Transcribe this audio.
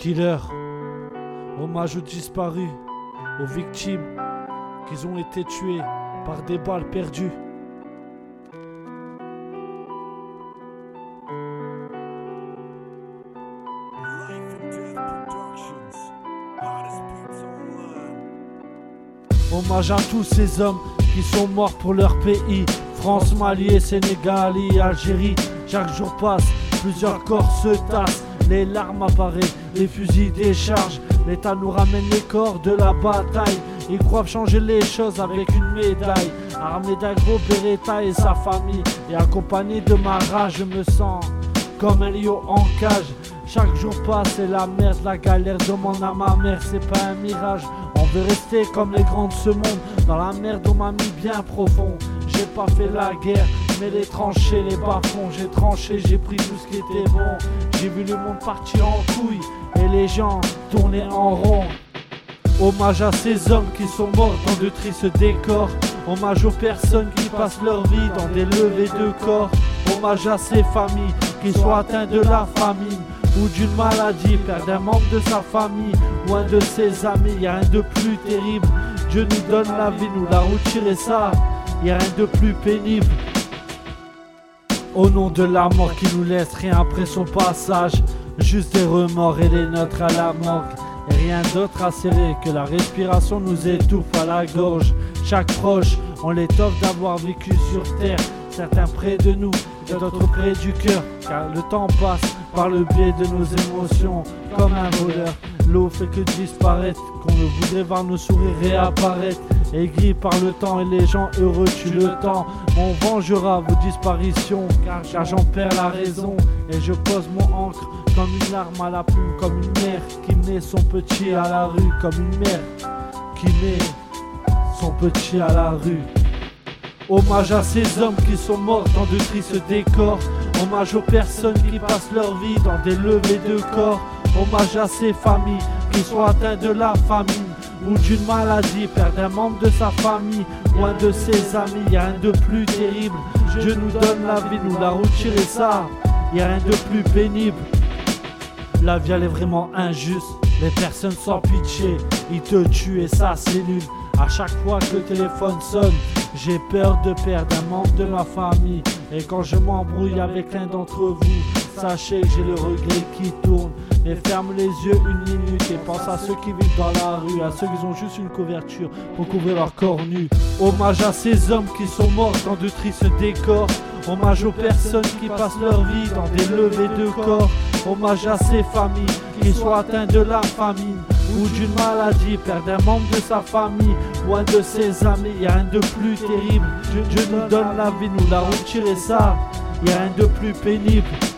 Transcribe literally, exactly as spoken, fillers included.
Killer, hommage aux disparus, aux victimes qui ont été tuées par des balles perdues. Hommage à tous ces hommes qui sont morts pour leur pays. France, Mali, Sénégal et Algérie. Chaque jour passe, plusieurs corps se tassent. Les larmes apparaissent, les fusils déchargent. L'État nous ramène les corps de la bataille. Ils croient changer les choses avec une médaille. Armé d'un gros Beretta et sa famille. Et accompagné de ma rage, je me sens comme un lion en cage. Chaque jour passe et la merde, la galère. Demande à ma mère, c'est pas un mirage. On veut rester comme les grands de ce monde. Dans la merde on m'a mis bien profond. J'ai pas fait la guerre, mais les tranchées, les bas-fonds. J'ai tranché, j'ai pris tout ce qui était bon. J'ai vu le monde partir en couille et les gens tourner en rond. Hommage à ces hommes qui sont morts dans de tristes décors. Hommage aux personnes qui passent leur vie dans des levées de corps. Hommage à ces familles qui sont atteintes de la famine ou d'une maladie, perdent un membre de sa famille ou un de ses amis. Y'a rien de plus terrible, Dieu nous donne la vie, nous la retirer ça. Y'a rien de plus pénible. Au nom de la mort qui nous laisse rien après son passage, juste des remords et les nôtres à la morgue. Et rien d'autre à serrer que la respiration nous étouffe à la gorge. Chaque proche, on l'étoffe d'avoir vécu sur terre. Certains près de nous, et d'autres près du cœur. Car le temps passe par le biais de nos émotions. Comme un voleur, l'eau fait que disparaître. Qu'on ne voudrait voir nos sourires réapparaître. Aigris par le temps et les gens heureux tuent le temps. On vengera vos disparitions, car, car j'en perds la raison. Et je pose mon encre comme une larme à la plume. Comme une mère qui met son petit à la rue. Comme une mère qui met son petit à la rue. Hommage à ces hommes qui sont morts dans de tristes décors. Hommage aux personnes qui passent leur vie dans des levées de corps. Hommage à ces familles qui sont atteintes de la famine ou d'une maladie, perdent un membre de sa famille ou un de ses amis. Y'a rien de plus terrible, Dieu nous donne la vie, nous la retirer ça. Y'a rien de plus pénible. La vie elle est vraiment injuste, les personnes sans pitié, ils te tuent et ça c'est nul. À chaque fois que le téléphone sonne, j'ai peur de perdre un membre de ma famille. Et quand je m'embrouille avec l'un d'entre vous, sachez que j'ai le regret qui tourne. Mais ferme les yeux une minute et pense à ceux qui vivent dans la rue, à ceux qui ont juste une couverture pour couvrir leur corps nu. Hommage à ces hommes qui sont morts dans de tristes décors. Hommage aux personnes qui passent leur vie dans des levées de corps. Hommage à ces familles qui sont atteintes de la famine ou d'une maladie, perdent un membre de sa famille ou un de ses amis. Y'a rien de plus terrible, Dieu, Dieu nous donne la vie, nous la retirer ça. Y'a rien de plus pénible.